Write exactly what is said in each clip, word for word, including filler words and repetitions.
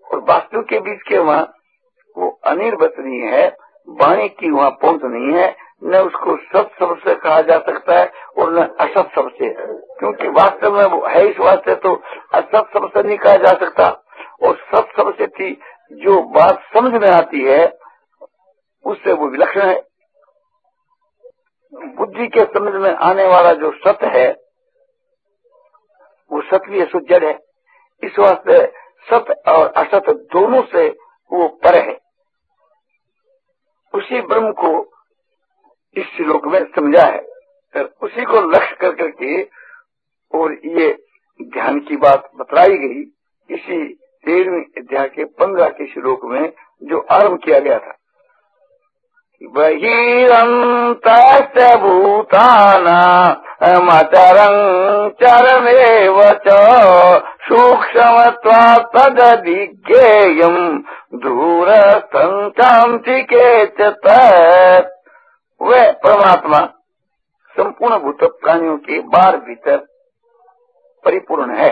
और वास्तु के बीच के वहाँ वो अनिर्वचनीय है, वाणी की वहाँ पहुंच नहीं है, न उसको सत शब्द से कहा जा सकता है और न असत शब्द से, क्योंकि वास्तव में वो है इस वास्ते तो असत शब्द से नहीं कहा जा सकता। और सत शब्द से थी जो बात समझ में आती है उससे वो विलक्षण है। बुद्धि के समझ में आने वाला जो सत्य है वो सत्य भी है, जड़ है। इस वास्ते सत्य और असत दोनों से वो पर है। उसी ब्रह्म को इस श्लोक में समझा है, तो उसी को लक्ष्य कर करके और ये ध्यान की बात बतलाई गई इसी तेरहवीं अध्याय के पंद्रह के श्लोक में जो आरंभ किया गया था। बहिरंतस्य भूतानामचरं चरमेव च सूक्ष्मत्वात् तदधिज्ञेयं दूरस्थं चान्तिके च तत्। वह परमात्मा संपूर्ण भूत प्राणियों के बाहर भीतर परिपूर्ण है।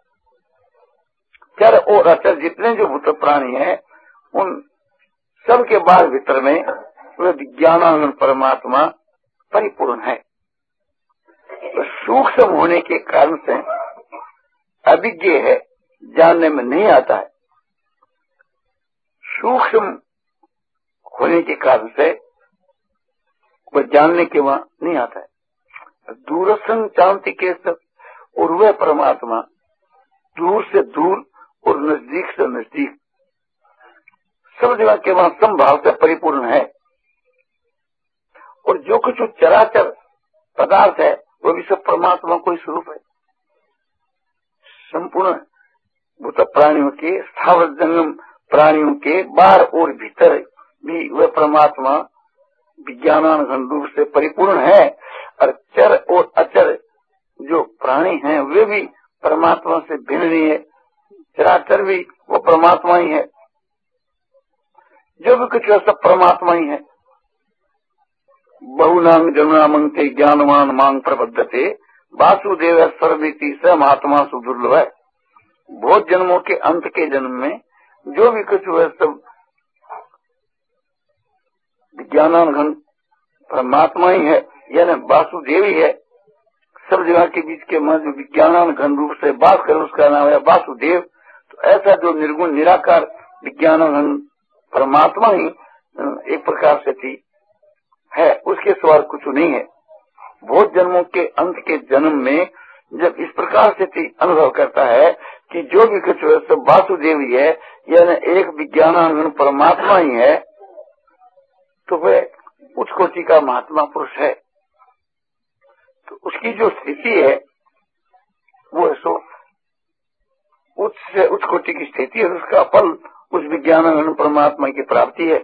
चर और अचर जितने जो भूत प्राणी हैं उन सब के बाहर भीतर में वह विज्ञानानंद परमात्मा परिपूर्ण है। तो सूक्ष्म होने के कारण से अभिज्ञ है, जानने में नहीं आता है। सूक्ष्म होने के कारण से वह जानने के वहां नहीं आता है। दूरसंग शांति के सब और वह परमात्मा दूर से दूर और नजदीक से नजदीक सब जगह के वहां समभाव से परिपूर्ण है। और जो कुछ चराचर पदार्थ है वो भी सब परमात्मा को ही स्वरूप है। संपूर्ण भूत प्राणियों के, स्थावर जंगम प्राणियों के बाहर और भीतर भी वह परमात्मा विज्ञानानंद रूप से परिपूर्ण है। और चर और अचर जो प्राणी हैं वे भी परमात्मा से भिन्न नहीं है। चराचर भी वो परमात्मा ही है। जो भी कुछ है सब परमात्मा ही है। बहुनाम जन्मामंते ज्ञानवान मांग प्रबद्धते वासुदेव सर्वमिति स महात्मा सुदुर्लभ है। बहुत जन्मों के अंत के जन्म में जो भी कुछ हुआ सब विज्ञानानंद परमात्मा ही है, यानी वासुदेव ही है। सब जगह के बीच के मध्य विज्ञानानंद रूप से बात कर उसका नाम है वासुदेव। तो ऐसा जो निर्गुण निराकार विज्ञानानंद परमात्मा ही एक प्रकार से थी है, उसके सवाल कुछ नहीं है। बहुत जन्मों के अंत के जन्म में जब इस प्रकार से थी अनुभव करता है कि जो भी कुछ है सब वासुदेव ही है, यानी एक विज्ञानानंद परमात्मा ही है, तो वह उच्च कोटि का महात्मा पुरुष है। तो उसकी जो स्थिति है वो है सो उच्च से उच्च कोटि की स्थिति है। उसका फल उस विज्ञानानंद परमात्मा की प्राप्ति है।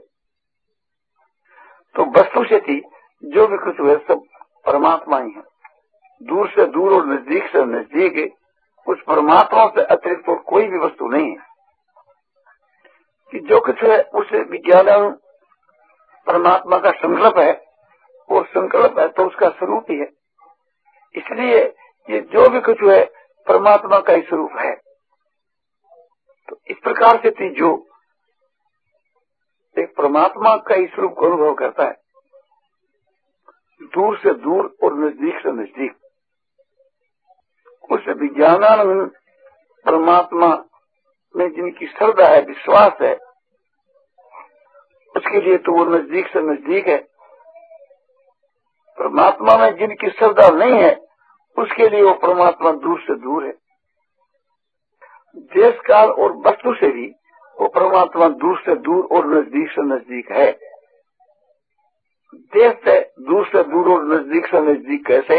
तो वस्तु से थी जो भी कुछ हुए सब परमात्मा ही है। दूर से दूर और नजदीक से नजदीक उस परमात्मा से अतिरिक्त और कोई भी वस्तु नहीं है। कि जो कुछ है उस विज्ञानानंद परमात्मा का संकल्प है, और संकल्प है तो उसका स्वरूप ही है। इसलिए ये जो भी कुछ है परमात्मा का ही स्वरूप है। तो इस प्रकार से थी जो एक परमात्मा का ही स्वरूप को अनुभव करता है, दूर से दूर और नजदीक से नजदीक, उस विज्ञानानंद परमात्मा में जिनकी श्रद्धा है, विश्वास है, उसके लिए तो वो नजदीक से नजदीक है। परमात्मा में जिनकी श्रद्धा नहीं है उसके लिए वो परमात्मा दूर से दूर है। देश काल और वस्तु से भी वो परमात्मा दूर से दूर और नजदीक से नजदीक है। देश से दूर से दूर और नजदीक से नजदीक कैसे?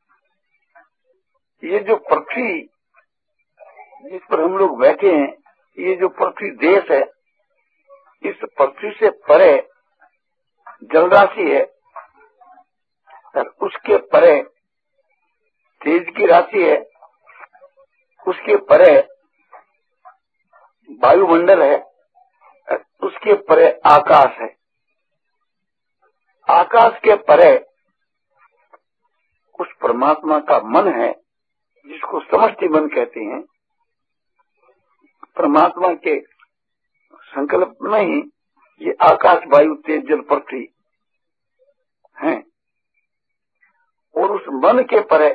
ये जो पृथ्वी जिस पर हम लोग बैठे हैं, ये जो पृथ्वी देश है, इस पृथ्वी से परे जल राशि है और उसके परे तेज की राशि है, उसके परे वायुमंडल है, उसके परे आकाश है। आकाश के परे उस परमात्मा का मन है जिसको समष्टि मन कहते हैं। परमात्मा के संकल्प में ही ये आकाश, वायु, तेज, जल, पृथ्वी हैं। और उस मन के परे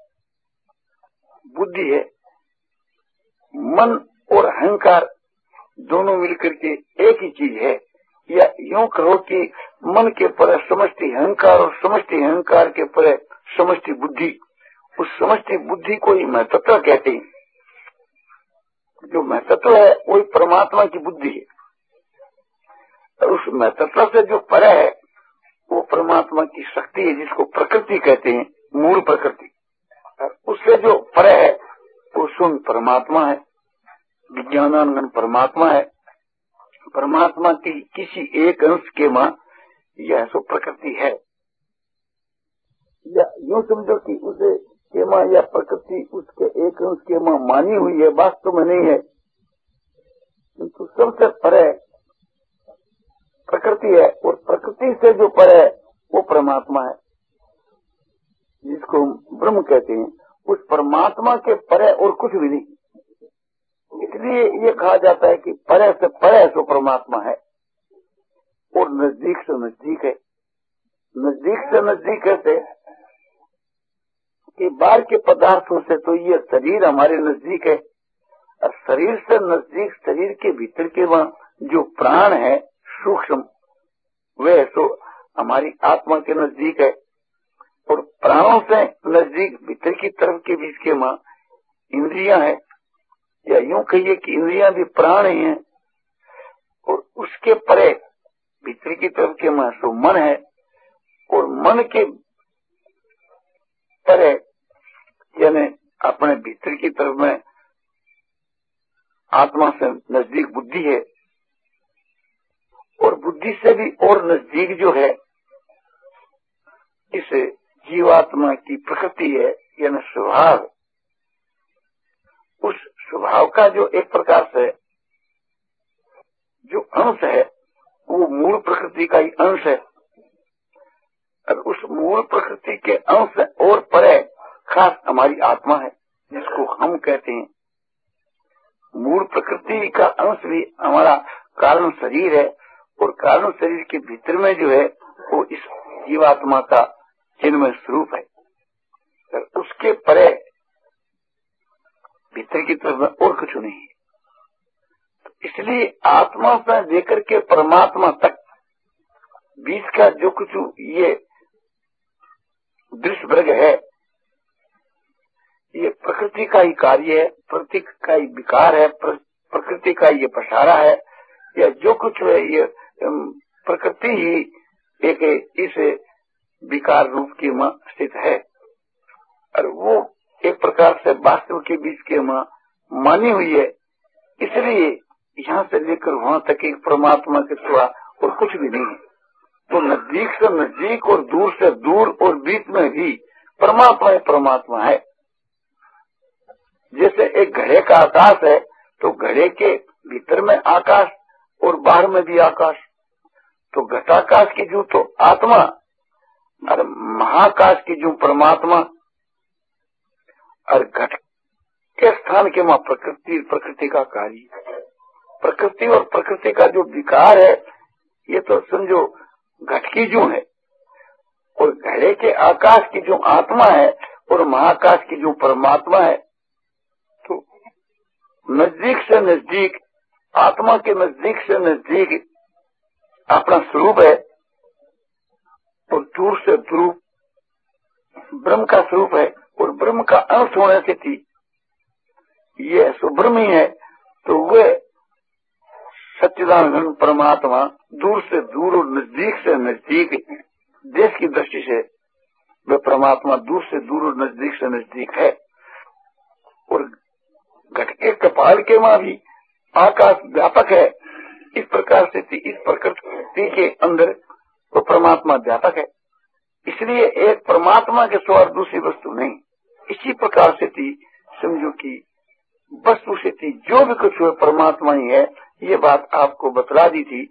बुद्धि है। मन और अहंकार दोनों मिलकर के एक ही चीज है। या यूं कहो कि मन के परे समष्टि अहंकार और समष्टि अहंकार के परे समष्टि बुद्धि। उस समष्टि बुद्धि को ही महत्व कहते हैं। जो महत्व है वही परमात्मा की बुद्धि है। और उस महत्व से जो परे है वो परमात्मा की शक्ति है, जिसको प्रकृति कहते हैं, मूल प्रकृति। और उससे जो परे है वो स्वयं परमात्मा है, विज्ञानानंद परमात्मा है। परमात्मा की किसी एक अंश के मां यह सो प्रकृति है। या यूं समझो कि उसे के मां या प्रकृति उसके एक अंश के मां मानी हुई है, वास्तव में नहीं है, किंतु सबसे परे प्रकृति है। और प्रकृति से जो परे है वो परमात्मा है, जिसको ब्रह्म कहते हैं। उस परमात्मा के परे और कुछ भी नहीं। इसलिए ये कहा जाता है कि परे से परे सो परमात्मा है और नजदीक से नजदीक है। नजदीक से नजदीक कैसे कि बाहर के पदार्थों से तो ये शरीर हमारे नजदीक है, और शरीर से नजदीक शरीर के भीतर के वहाँ जो प्राण है सूक्ष्म, वे तो हमारी आत्मा के नजदीक है। और प्राणों से नजदीक भीतर की तरफ के बीच के वहाँ इंद्रियां है, या यूं कहिए कि इंद्रियां भी प्राण ही हैं। और उसके परे भीतर की तरफ के वहाँ सो मन है। और मन के परे यानी अपने भीतर की तरफ में आत्मा से नजदीक बुद्धि है। और बुद्धि से भी और नजदीक जो है इस जीवात्मा की प्रकृति है, यानी स्वभाव। उस स्वभाव का जो एक प्रकार से जो अंश है वो मूल प्रकृति का ही अंश है। और उस मूल प्रकृति के अंश और परे खास हमारी आत्मा है, जिसको हम कहते हैं। मूल प्रकृति का अंश भी हमारा कारण शरीर है, और कारण शरीर के भीतर में जो है वो इस जीवात्मा का चिन्मय स्वरूप है। और उसके परे भीतर की तरफ में और कुछ नहीं है। तो इसलिए आत्मा से लेकर के परमात्मा तक बीच का जो कुछ ये दृश्य वर्ग है, ये प्रकृति का ही कार्य है, प्रकृति का ही विकार है, प्रकृति का ये पसारा है। या जो कुछ है ये प्रकृति ही एक इस विकार रूप की मां स्थित है। और वो एक प्रकार से वास्तव के बीच के मां मानी हुई है। इसलिए यहाँ से लेकर वहां तक एक परमात्मा के सिवा और कुछ भी नहीं है। तो नजदीक से नजदीक और दूर से दूर और बीच में भी परमात्मा ही परमात्मा है। जैसे एक घड़े का आकाश है तो घड़े के भीतर में आकाश और बाहर में भी आकाश। तो घटाकाश की जो तो आत्मा और महाकाश की जो परमात्मा, और घट के स्थान के वहां प्रकृति, प्रकृति का कार्य। प्रकृति और प्रकृति का जो विकार है ये तो समझो घट की जो है, और घड़े के आकाश की जो आत्मा है और महाकाश की जो परमात्मा है। तो नजदीक से नजदीक, आत्मा के नजदीक से नजदीक अपना स्वरूप है, और दूर से दूर ब्रह्म का स्वरूप है। और ब्रह्म का अंश होने से थी ये सुब्रह्म ही है। तो वे सच्चिदानंद परमात्मा दूर से दूर और नजदीक से नजदीक, देश की दृष्टि से वे परमात्मा दूर से दूर और नजदीक से नजदीक है। और घट के कपाल के वहां भी आकाश व्यापक है। इस प्रकार से इस प्रकृति के अंदर वो परमात्मा व्यापक है। इसलिए एक परमात्मा के सिवा दूसरी वस्तु नहीं। इसी प्रकार से थी समझो कि वस्तु से थी जो भी कुछ हुआ परमात्मा ही है। ये बात आपको बतला दी थी।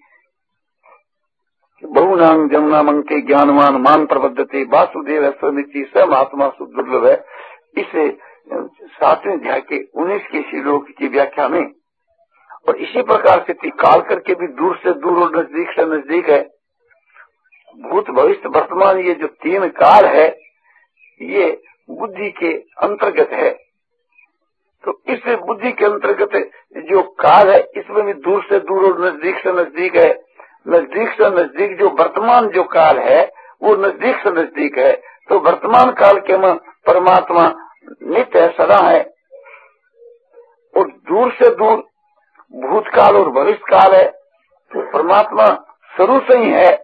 बहुनांग जमुनामंग के ज्ञानवान मान प्रबद्धते वासुदेव स्वमिति स महात्मा सुदुर्लभ है। इस सातवें अध्याय के उन्नीस के श्लोक की व्याख्या में और इसी प्रकार से थी काल करके भी दूर से दूर और नजदीक से नजदीक है। भूत भविष्य वर्तमान ये जो तीन काल है ये बुद्धि के अंतर्गत है। तो इस बुद्धि के अंतर्गत जो काल है इसमें भी दूर से दूर और नजदीक से नजदीक है। नजदीक से नजदीक जो वर्तमान जो काल है वो नजदीक से नजदीक है। तो वर्तमान काल के में परमात्मा नित्य है, सदा है, और दूर से दूर भूतकाल और भविष्य काल है। तो परमात्मा शुरू से ही है,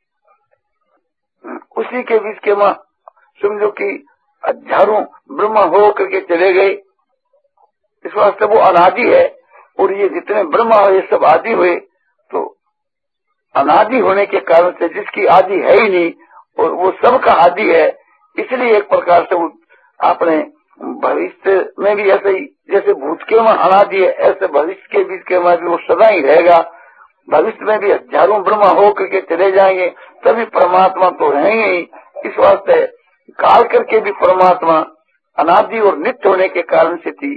उसी के बीच के में समझो कि हजारों ब्रह्मा हो करके चले गए। इस वास्ते वो अनादि है, और ये जितने ब्रह्मा हुए सब आदि हुए। तो अनादि होने के कारण से जिसकी आदि है ही नहीं और वो सबका आदि है, इसलिए एक प्रकार से वो अपने भविष्य में भी ऐसे ही जैसे भूत के में अनादि है ऐसे भविष्य के बीच के में भी वो सदा ही रहेगा। भविष्य में भी हजारों ब्रह्मा हो करके चले जाएंगे, तभी परमात्मा तो रहेंगे ही। इस वास्ते काल करके भी परमात्मा अनादि और नित्य होने के कारण से थी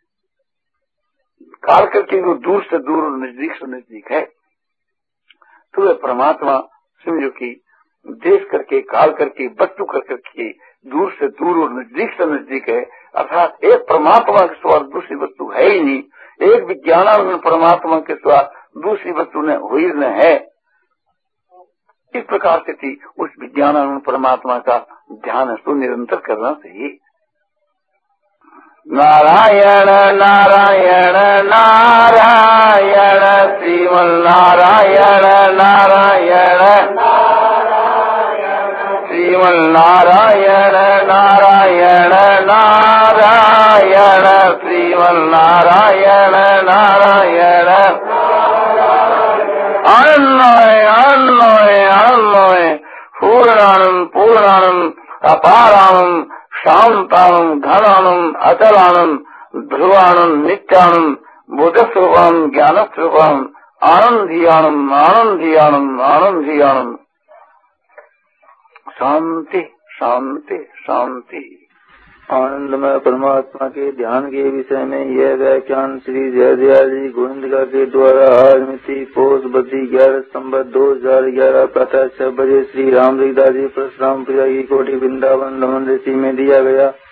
काल करके वो दूर से दूर और नजदीक से नजदीक है। तो वे परमात्मा समझो कि देश करके काल करके वस्तु कर करके दूर से दूर और नजदीक से नजदीक है। अर्थात एक परमात्मा के सिवा दूसरी वस्तु है ही नहीं। एक विज्ञानानंद परमात्मा के सिवा दूसरी वस्तु ने हुई न है। इस प्रकार से थी उस विज्ञानानंद परमात्मा का ध्यान तो निरंतर करना चाहिए। नारायण नारायण नारायण श्रीमन नारायण नारायण श्रीमन नारायण नारायण नारायण श्रीमन नारायण नारायण अन्वय अन्वय अन्वय पूर्णानंद पूर्णानंद अपारानंद शांतानंद घनानंद अचलानंद ध्रुवानंद नित्यानंद बुद्धस्वरूपानंद ज्ञानस्वरूपानंद आनंदी आनंद आनंदी आनंद आनंदी आनंद। शांति शांति शांति। आनंदमय परमात्मा के ध्यान के विषय में यह व्याख्यान श्री जयदयाल जी गोविंदका के द्वारा आज मिति पोष बद्दी ग्यारह संवत दो हजार ग्यारह प्रातः छह बजे श्री राम रविदास जी परशुराम प्रिया की कोठी वृंदावन रमन ऋषि में दिया गया।